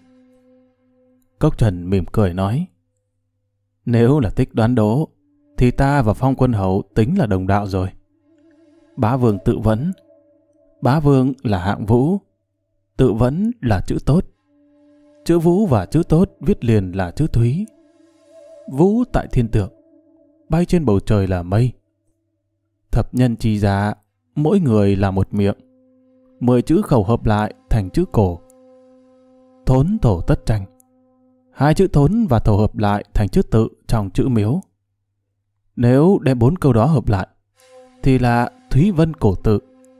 [SPEAKER 1] Cốc Trần mỉm cười nói. Nếu là thích đoán đố, thì ta và Phong Quân Hầu tính là đồng đạo rồi. Bá vương tự vấn. Bá vương là hạng vũ, tự vấn là chữ tốt. Chữ vũ và chữ tốt viết liền là chữ thúy. Vũ tại thiên tượng, bay trên bầu trời là mây. Thập nhân chi giá, mỗi người là một miệng. Mười chữ khẩu hợp lại thành chữ cổ. Thốn thổ tất tranh. Hai chữ thốn và thổ hợp lại thành chữ tự trong chữ miếu. Nếu đem bốn câu đó hợp lại, thì là Thúy Vân cổ tự.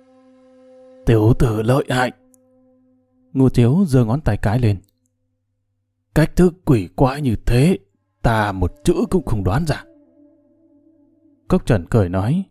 [SPEAKER 1] Tiểu tử lợi hại. Ngu Chiếu giơ ngón tay cái lên. Cách thức quỷ quái như thế, ta một chữ cũng không đoán ra. Cốc Trần cười nói.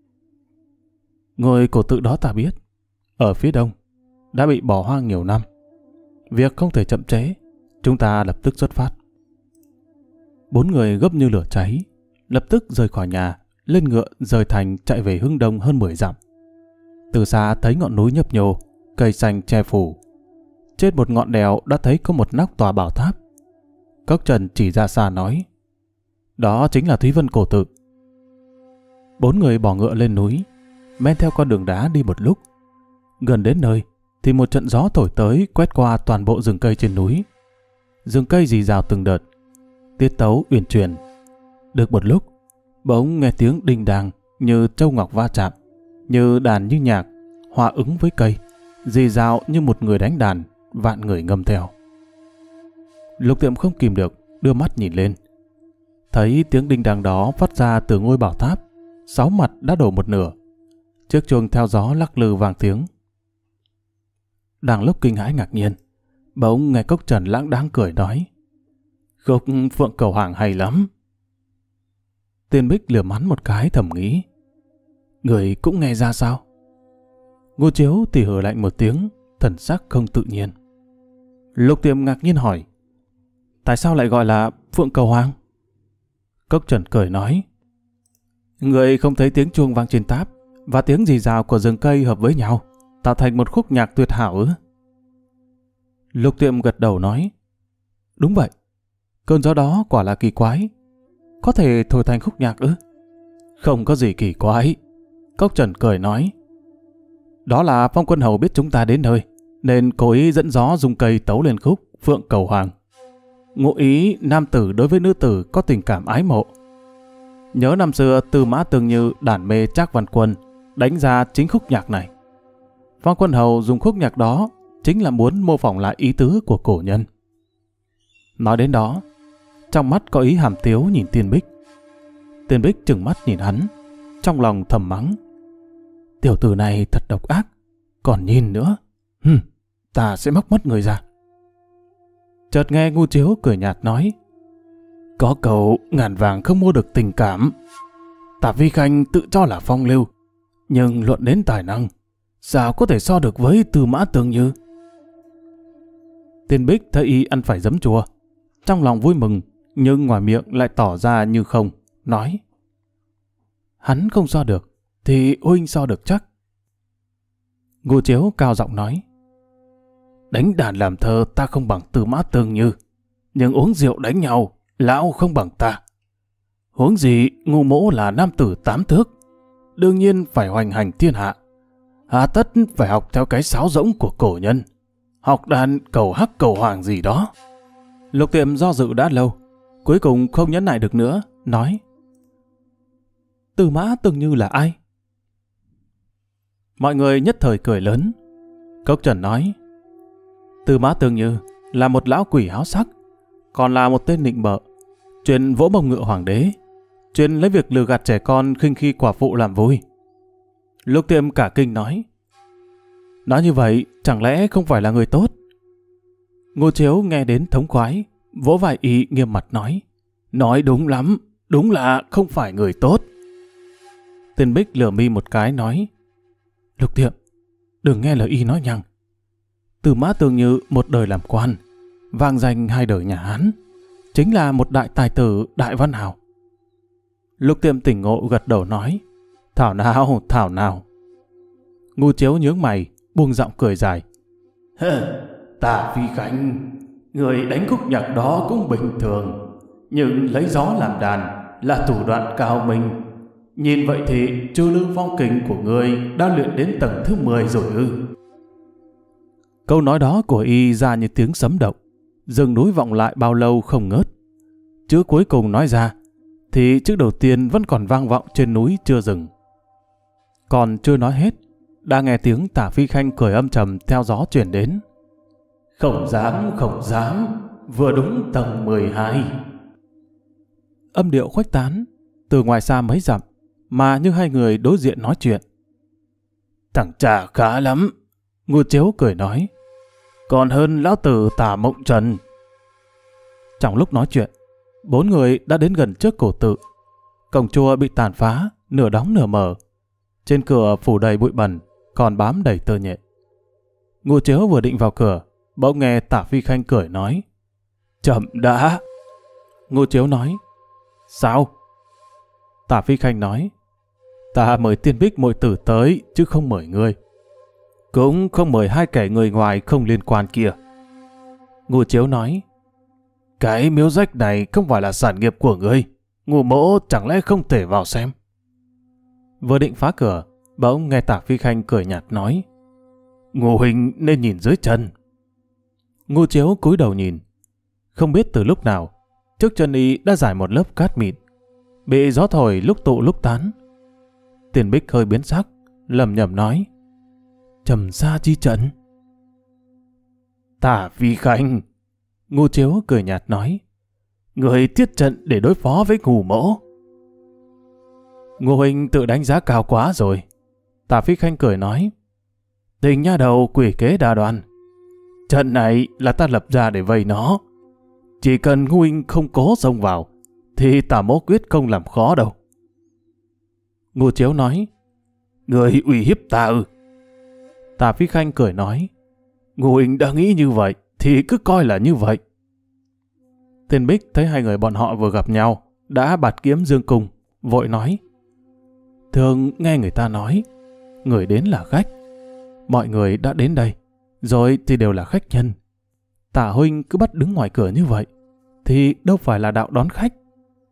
[SPEAKER 1] Ngôi cổ tự đó ta biết, ở phía đông, đã bị bỏ hoang nhiều năm. Việc không thể chậm trễ, chúng ta lập tức xuất phát. Bốn người gấp như lửa cháy, lập tức rời khỏi nhà, lên ngựa rời thành chạy về hướng đông hơn mười dặm. Từ xa thấy ngọn núi nhấp nhô, cây xanh che phủ. Trên một ngọn đèo đã thấy có một nóc tòa bảo tháp. Cốc Trần chỉ ra xa nói. Đó chính là Thúy Vân cổ tự. Bốn người bỏ ngựa lên núi, men theo con đường đá đi một lúc. Gần đến nơi thì một trận gió thổi tới quét qua toàn bộ rừng cây trên núi. Rừng cây rì rào từng đợt, tiết tấu uyển chuyển. Được một lúc, bỗng nghe tiếng đinh đàng như châu ngọc va chạm, như đàn như nhạc, hòa ứng với cây, rì rào như một người đánh đàn, vạn người ngâm theo. Lục Tiệm không kìm được, đưa mắt nhìn lên. Thấy tiếng đinh đàng đó phát ra từ ngôi bảo tháp, sáu mặt đã đổ một nửa. Chiếc chuông theo gió lắc lư vang tiếng. Đang lúc kinh hãi ngạc nhiên, bỗng nghe Cốc Trần lãng đãng cười nói. Khúc Phượng Cầu Hàng hay lắm. Tiền Bích lườm hắn một cái thầm nghĩ. Người cũng nghe ra sao? Ngô Chiếu thì hừ lạnh một tiếng, thần sắc không tự nhiên. Lục Tiệm ngạc nhiên hỏi, tại sao lại gọi là Phượng Cầu Hoàng? Cốc Trần cười nói, người không thấy tiếng chuông vang trên tháp và tiếng rì rào của rừng cây hợp với nhau, tạo thành một khúc nhạc tuyệt hảo ư? Lục Tiệm gật đầu nói, đúng vậy, cơn gió đó quả là kỳ quái, có thể thổi thành khúc nhạc ư? Không có gì kỳ quái. Cốc Trần cười nói, đó là Phong Quân Hầu biết chúng ta đến nơi, nên cố ý dẫn gió dùng cây tấu lên khúc Phượng Cầu Hoàng. Ngụ ý nam tử đối với nữ tử có tình cảm ái mộ. Nhớ năm xưa Tư Mã Tương Như đản mê Trác Văn Quân đánh ra chính khúc nhạc này. Phong Quân Hầu dùng khúc nhạc đó chính là muốn mô phỏng lại ý tứ của cổ nhân. Nói đến đó, trong mắt có ý hàm tiếu nhìn Tiên Bích. Tiên Bích trừng mắt nhìn hắn, trong lòng thầm mắng, tiểu tử này thật độc ác, còn nhìn nữa, hừm, ta sẽ móc mất người ra. Chợt nghe Ngô Chiếu cười nhạt nói, có câu ngàn vàng không mua được tình cảm. Tạ Vi Khanh tự cho là phong lưu, nhưng luận đến tài năng, sao có thể so được với Tư Mã Tương Như? Tiên Bích thấy y ăn phải giấm chua, trong lòng vui mừng, nhưng ngoài miệng lại tỏ ra như không, nói, hắn không so được, thì huynh so được chắc. Ngô Chiếu cao giọng nói, đánh đàn làm thơ ta không bằng Tư Mã Tương Như, nhưng uống rượu đánh nhau, lão không bằng ta. Huống gì Ngô Mỗ là nam tử tám thước, đương nhiên phải hoành hành thiên hạ. Hà tất phải học theo cái sáo rỗng của cổ nhân, học đàn cầu hắc cầu hoàng gì đó. Lục Tiệm do dự đã lâu, cuối cùng không nhẫn nại được nữa, nói, Tư Mã Tương Như là ai? Mọi người nhất thời cười lớn. Cốc Trần nói, Tư Mã Tương Như là một lão quỷ háo sắc, còn là một tên nịnh bợ, chuyên vỗ mông ngựa hoàng đế, chuyên lấy việc lừa gạt trẻ con khinh khi quả phụ làm vui. Lục Tiệm cả kinh nói, nói như vậy chẳng lẽ không phải là người tốt? Ngô Chiếu nghe đến thống khoái, vỗ vai y nghiêm mặt nói, nói đúng lắm, đúng là không phải người tốt. Tiên Bích lườm mi một cái nói, Lục Tiệm, đừng nghe lời y nói nhăng. Tư Mã Tương Như một đời làm quan, vang danh hai đời nhà Hán, chính là một đại tài tử, đại văn hào. Lục Tiệm tỉnh ngộ gật đầu nói, thảo nào, thảo nào. Ngô Chiếu nhướng mày, buông giọng cười dài, hơ, Tạ Vi Khanh, người đánh khúc nhạc đó cũng bình thường, nhưng lấy gió làm đàn là thủ đoạn cao minh. Nhìn vậy thì Chu Lương Phong kình của người đã luyện đến tầng thứ mười rồi ư? Câu nói đó của y ra như tiếng sấm động, rừng núi vọng lại bao lâu không ngớt. Chữ cuối cùng nói ra, thì chữ đầu tiên vẫn còn vang vọng trên núi chưa dừng. Còn chưa nói hết, đã nghe tiếng Tạ Vi Khanh cười âm trầm theo gió truyền đến. Không dám, không dám, vừa đúng tầng mười hai. Âm điệu khuếch tán, từ ngoài xa mấy dặm, mà như hai người đối diện nói chuyện. Thằng cha khá lắm, Ngô Chiếu cười nói, còn hơn lão tử Tả Mộng Trần. Trong lúc nói chuyện, bốn người đã đến gần trước cổ tự. Cổng chùa bị tàn phá, nửa đóng nửa mở. Trên cửa phủ đầy bụi bẩn, còn bám đầy tơ nhện. Ngô Chiếu vừa định vào cửa, bỗng nghe Tạ Vi Khanh cười nói, chậm đã. Ngô Chiếu nói, sao? Tạ Vi Khanh nói, ta mời Tiên Bích muội tử tới, chứ không mời ngươi. Cũng không mời hai kẻ người ngoài không liên quan kia. Ngô Chiếu nói, cái miếu rách này không phải là sản nghiệp của ngươi, Ngô Mỗ chẳng lẽ không thể vào xem? Vừa định phá cửa, bỗng nghe Tạ Vi Khanh cười nhạt nói, Ngô huynh nên nhìn dưới chân. Ngô Chiếu cúi đầu nhìn, không biết từ lúc nào, trước chân y đã trải một lớp cát mịn, bị gió thổi lúc tụ lúc tán. Tiên Bích hơi biến sắc, lẩm nhẩm nói, trầm xa chi trận. Tạ Vi Khanh, Ngô Chiếu cười nhạt nói, người thiết trận để đối phó với Ngô Mỗ. Ngô huynh tự đánh giá cao quá rồi. Tạ Vi Khanh cười nói, tình nha đầu quỷ kế đa đoan. Trận này là ta lập ra để vây nó. Chỉ cần Ngô huynh không cố xông vào, thì Tả Mỗ quyết không làm khó đâu. Ngô Chiếu nói, Người uy hiếp ta ư? Tả Phi Khanh cười nói, Ngô Huynh đã nghĩ như vậy, thì cứ coi là như vậy. Tiền Bích thấy hai người bọn họ vừa gặp nhau, đã bạt kiếm dương cung, vội nói, thường nghe người ta nói, người đến là khách. Mọi người đã đến đây, rồi thì đều là khách nhân. Tả huynh cứ bắt đứng ngoài cửa như vậy, thì đâu phải là đạo đón khách.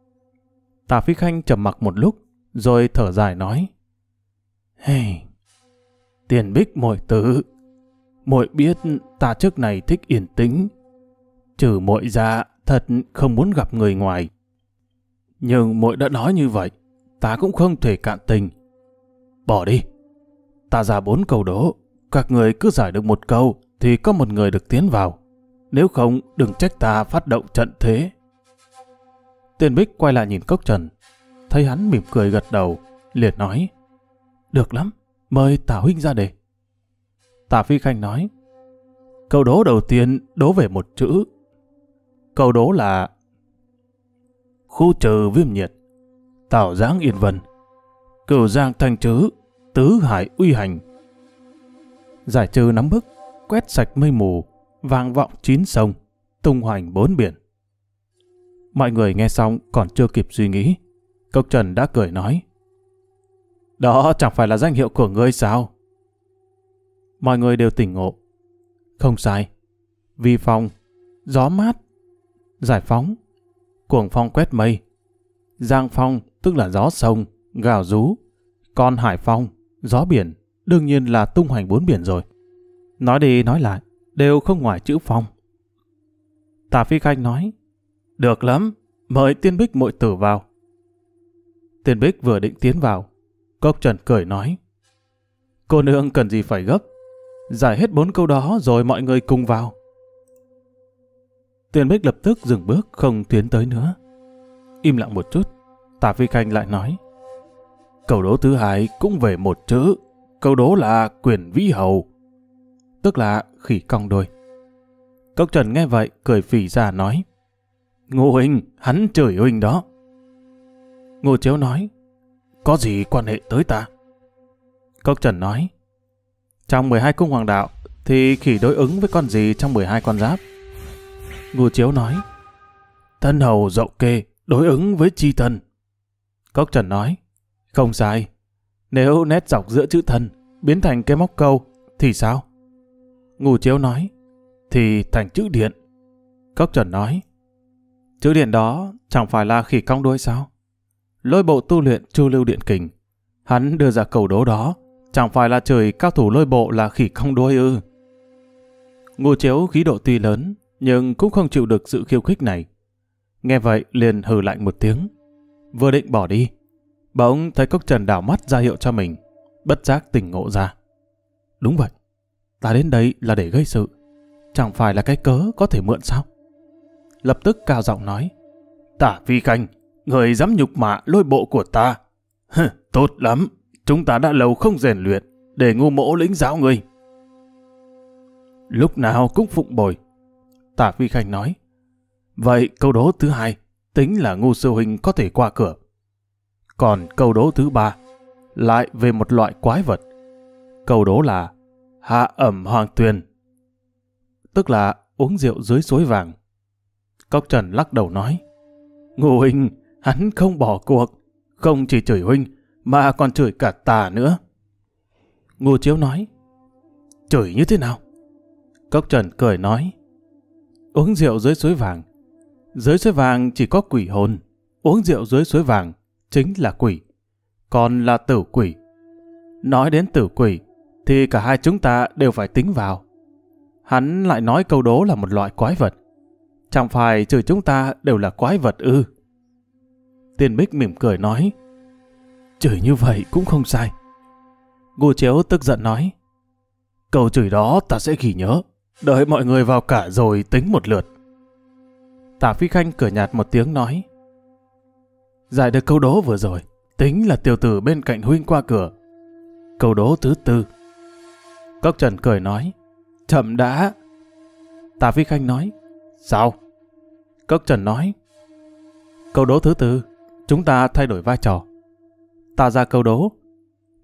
[SPEAKER 1] Tả Phi Khanh trầm mặc một lúc, rồi thở dài nói, hey, Tiền Bích muội tử, muội biết ta trước này thích yên tĩnh, trừ muội ra thật không muốn gặp người ngoài. Nhưng muội đã nói như vậy, ta cũng không thể cạn tình. Bỏ đi, ta ra bốn câu đố, các người cứ giải được một câu thì có một người được tiến vào. Nếu không, đừng trách ta phát động trận thế. Tiền Bích quay lại nhìn Cốc Trần, thấy hắn mỉm cười gật đầu, liền nói, được lắm, mời Tả huynh ra đề. Tả Phi Khanh nói, câu đố đầu tiên đố về một chữ. Câu đố là khu trừ viêm nhiệt, tảo giáng yên vân, cửu giang thanh trứ, tứ hải uy hành. Giải trừ nắm bức, quét sạch mây mù, vang vọng chín sông, tung hoành bốn biển. Mọi người nghe xong còn chưa kịp suy nghĩ, Cốc Trần đã cười nói, đó chẳng phải là danh hiệu của ngươi sao? Mọi người đều tỉnh ngộ. Không sai, vi phong, gió mát, giải phóng, cuồng phong quét mây, giang phong tức là gió sông, gào rú, còn hải phong, gió biển, đương nhiên là tung hoành bốn biển rồi. Nói đi nói lại, đều không ngoài chữ phong. Tả Phi Khanh nói, được lắm, mời Tiên Bích muội tử vào. Tiên Bích vừa định tiến vào, Cốc Trần cười nói, cô nương cần gì phải gấp, giải hết bốn câu đó rồi mọi người cùng vào. Tiên Bích lập tức dừng bước không tiến tới nữa. Im lặng một chút, Tả Phi Khanh lại nói, câu đố thứ hai cũng về một chữ, câu đố là quyền vĩ hầu, tức là khỉ cong đôi. Cốc Trần nghe vậy cười phì ra nói, Ngô huynh, hắn chửi huynh đó. Ngô Chiếu nói, có gì quan hệ tới ta? Cốc Trần nói, trong mười hai cung hoàng đạo thì khỉ đối ứng với con gì trong mười hai con giáp? Ngô Chiếu nói, thân hầu dậu kê đối ứng với chi thân. Cốc Trần nói, không sai, nếu nét dọc giữa chữ thân biến thành cái móc câu thì sao? Ngô Chiếu nói, thì thành chữ điện. Cốc Trần nói, chữ điện đó chẳng phải là khỉ cong đuôi sao? Lôi bộ tu luyện Chu Lưu Điện Kình, hắn đưa ra câu đố đó, chẳng phải là chửi cao thủ lôi bộ là khỉ cong đuôi ư? Ngô Chiếu khí độ tuy lớn, nhưng cũng không chịu được sự khiêu khích này. Nghe vậy liền hừ lạnh một tiếng, vừa định bỏ đi, bỗng thấy Cốc Trần đảo mắt ra hiệu cho mình, bất giác tỉnh ngộ ra. Đúng vậy, ta đến đây là để gây sự, chẳng phải là cái cớ có thể mượn sao? Lập tức cao giọng nói, Tả Phi Khanh, người dám nhục mạ lôi bộ của ta. Hừ, tốt lắm, chúng ta đã lâu không rèn luyện, để Ngô mỗ lĩnh giáo người. Lúc nào cũng phụng bồi. Tả Phi Khanh nói, vậy câu đố thứ hai tính là Ngô sư huynh có thể qua cửa. Còn câu đố thứ ba lại về một loại quái vật. Câu đố là hạ ẩm hoàng tuyền, tức là uống rượu dưới suối vàng. Cốc Trần lắc đầu nói, Ngô huynh, hắn không bỏ cuộc, không chỉ chửi huynh mà còn chửi cả ta nữa. Ngô Chiếu nói, chửi như thế nào? Cốc Trần cười nói, uống rượu dưới suối vàng, dưới suối vàng chỉ có quỷ hồn, uống rượu dưới suối vàng chính là quỷ, còn là tử quỷ. Nói đến tử quỷ thì cả hai chúng ta đều phải tính vào. Hắn lại nói câu đố là một loại quái vật, chẳng phải chửi chúng ta đều là quái vật ư? Tiên Bích mỉm cười nói, chửi như vậy cũng không sai. Ngô Chiếu tức giận nói, câu chửi đó ta sẽ ghi nhớ, đợi mọi người vào cả rồi tính một lượt. Tả Phi Khanh cười nhạt một tiếng nói, giải được câu đố vừa rồi, tính là tiểu tử bên cạnh huynh qua cửa. Câu đố thứ tư. Cốc Trần cười nói, chậm đã. Tả Phi Khanh nói, sao? Cốc Trần nói, câu đố thứ tư, chúng ta thay đổi vai trò. Ta ra câu đố,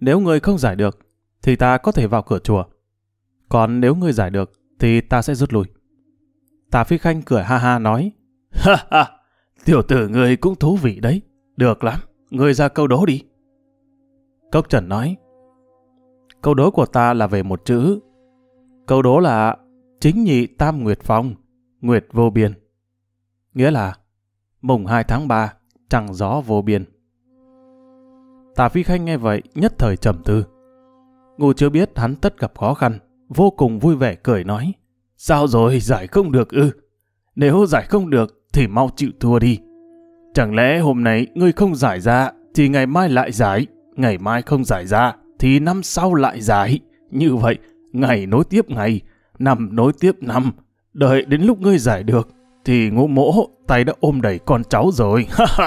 [SPEAKER 1] Nếu ngươi không giải được, thì ta có thể vào cửa chùa. Còn nếu ngươi giải được, thì ta sẽ rút lui. Tả Phi Khanh cười ha ha nói, ha ha, tiểu tử ngươi cũng thú vị đấy. Được lắm, ngươi ra câu đố đi. Cốc Trần nói, câu đố của ta là về một chữ. Câu đố là chính nhị tam nguyệt phong, nguyệt vô biên. Nghĩa là mùng hai tháng ba, trăng gió vô biên. Tả Phi Khanh nghe vậy nhất thời trầm tư. Ngô Chiếu biết hắn tất gặp khó khăn, vô cùng vui vẻ cười nói, sao rồi, giải không được ư? Nếu giải không được thì mau chịu thua đi. Chẳng lẽ hôm nay ngươi không giải ra thì ngày mai lại giải, ngày mai không giải ra thì năm sau lại giải. Như vậy, ngày nối tiếp ngày, năm nối tiếp năm, đợi đến lúc ngươi giải được thì Ngô Mỗ tay đã ôm đầy con cháu rồi.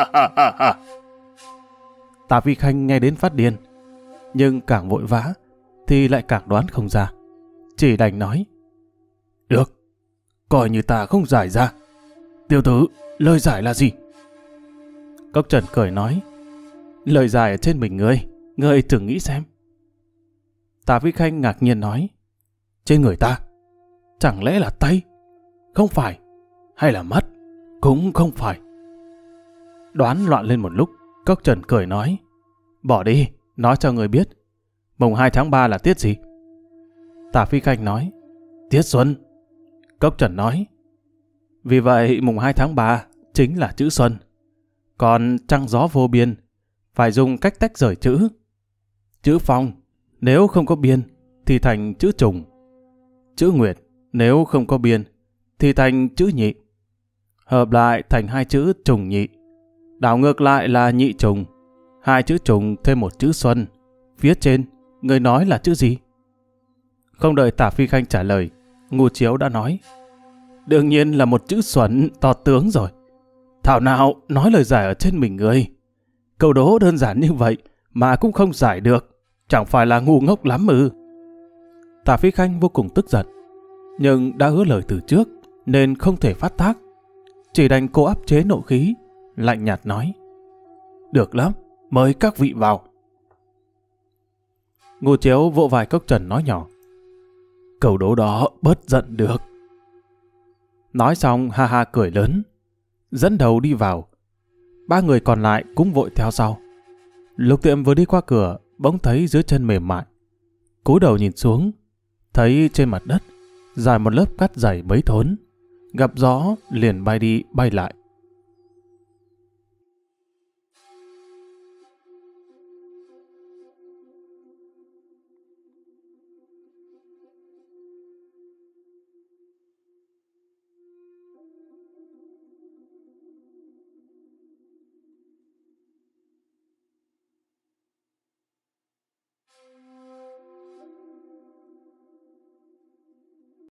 [SPEAKER 1] Tả Phi Khanh nghe đến phát điên, nhưng càng vội vã thì lại càng đoán không ra. Chỉ đành nói, được, coi như ta không giải ra. Tiểu tử, lời giải là gì? Cốc Trần cười nói, lời giải ở trên mình ngươi, ngươi thử nghĩ xem. Tả Phi Khanh ngạc nhiên nói, trên người ta? Chẳng lẽ là tay? Không phải. Hay là mắt? Cũng không phải. Đoán loạn lên một lúc, Cốc Trần cười nói, bỏ đi, nói cho người biết. Mùng hai tháng ba là tiết gì? Tả Phi Khanh nói, tiết xuân. Cốc Trần nói, vì vậy mùng hai tháng ba chính là chữ xuân. Còn trăng gió vô biên phải dùng cách tách rời chữ. Chữ phong nếu không có biên thì thành chữ trùng. Chữ nguyệt nếu không có biên thì thành chữ nhị. Hợp lại thành hai chữ trùng nhị. Đảo ngược lại là nhị trùng. Hai chữ trùng thêm một chữ xuân. Phía trên người nói là chữ gì? Không đợi Tả Phi Khanh trả lời, Ngô Chiếu đã nói, đương nhiên là một chữ xuẩn to tướng rồi. Thảo nào nói lời giải ở trên mình người. Câu đố đơn giản như vậy mà cũng không giải được, chẳng phải là ngu ngốc lắm ư? Tả Phi Khanh vô cùng tức giận, nhưng đã hứa lời từ trước nên không thể phát tác. Chỉ đành cố áp chế nộ khí, lạnh nhạt nói, được lắm, mời các vị vào. Ngô Chiếu vỗ vai Cốc Trần nói nhỏ, câu đố đó bớt giận được. Nói xong ha ha cười lớn, dẫn đầu đi vào. Ba người còn lại cũng vội theo sau. Lục Tiệm vừa đi qua cửa, bỗng thấy dưới chân mềm mại. Cúi đầu nhìn xuống, thấy trên mặt đất dài một lớp cát dày mấy thốn, gặp gió liền bay đi bay lại.